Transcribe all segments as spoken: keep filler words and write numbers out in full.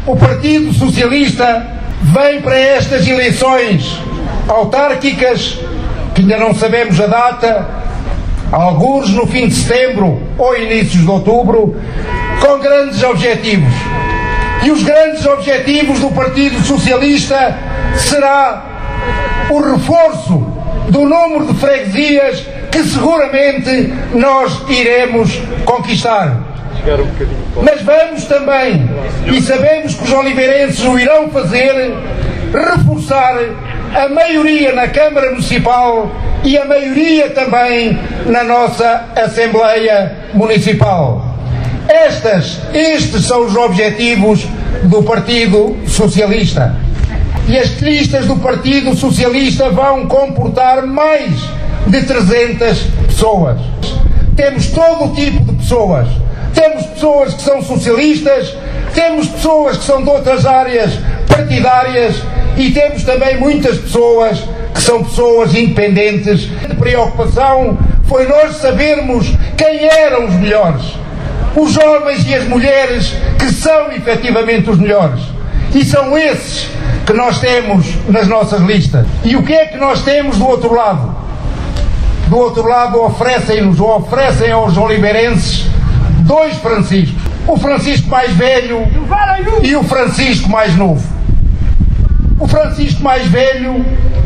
O Partido Socialista vem para estas eleições autárquicas, que ainda não sabemos a data, alguns no fim de setembro ou inícios de outubro, com grandes objetivos. E os grandes objetivos do Partido Socialista será o reforço do número de freguesias que seguramente nós iremos conquistar. Mas vamos também, e sabemos que os oliveirenses o irão fazer, reforçar a maioria na Câmara Municipal e a maioria também na nossa Assembleia Municipal. Estas, estes são os objetivos do Partido Socialista. E as listas do Partido Socialista vão comportar mais de trezentas pessoas. Temos todo o tipo de pessoas. Temos pessoas que são socialistas, temos pessoas que são de outras áreas partidárias e temos também muitas pessoas que são pessoas independentes. A preocupação foi nós sabermos quem eram os melhores. Os homens e as mulheres que são efetivamente os melhores. E são esses que nós temos nas nossas listas. E o que é que nós temos do outro lado? Do outro lado oferecem-nos, ou oferecem aos oliveirenses, dois Franciscos. O Francisco mais velho e o Francisco mais novo. O Francisco mais velho,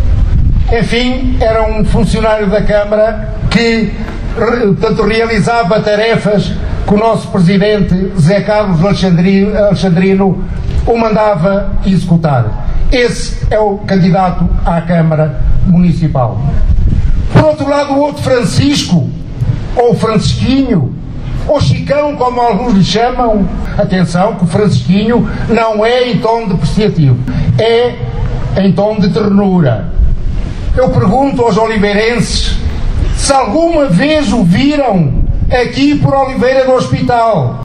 enfim, era um funcionário da Câmara que, portanto, realizava tarefas que o nosso presidente Zé Carlos Alexandrino o mandava executar. Esse é o candidato à Câmara Municipal. Por outro lado, o outro Francisco, ou Francisquinho, ou Chicão, como alguns lhe chamam, atenção que o Francisquinho não é em tom depreciativo, é em tom de ternura. Eu pergunto aos oliveirenses se alguma vez o viram aqui por Oliveira do Hospital.